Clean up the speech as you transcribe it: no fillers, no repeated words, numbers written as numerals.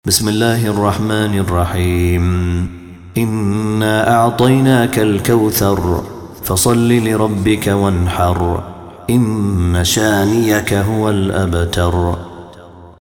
بسم الله الرحمن الرحيم. إنا أعطيناك الكوثر فصل لربك وانحر إن شانيك هو الأبتر.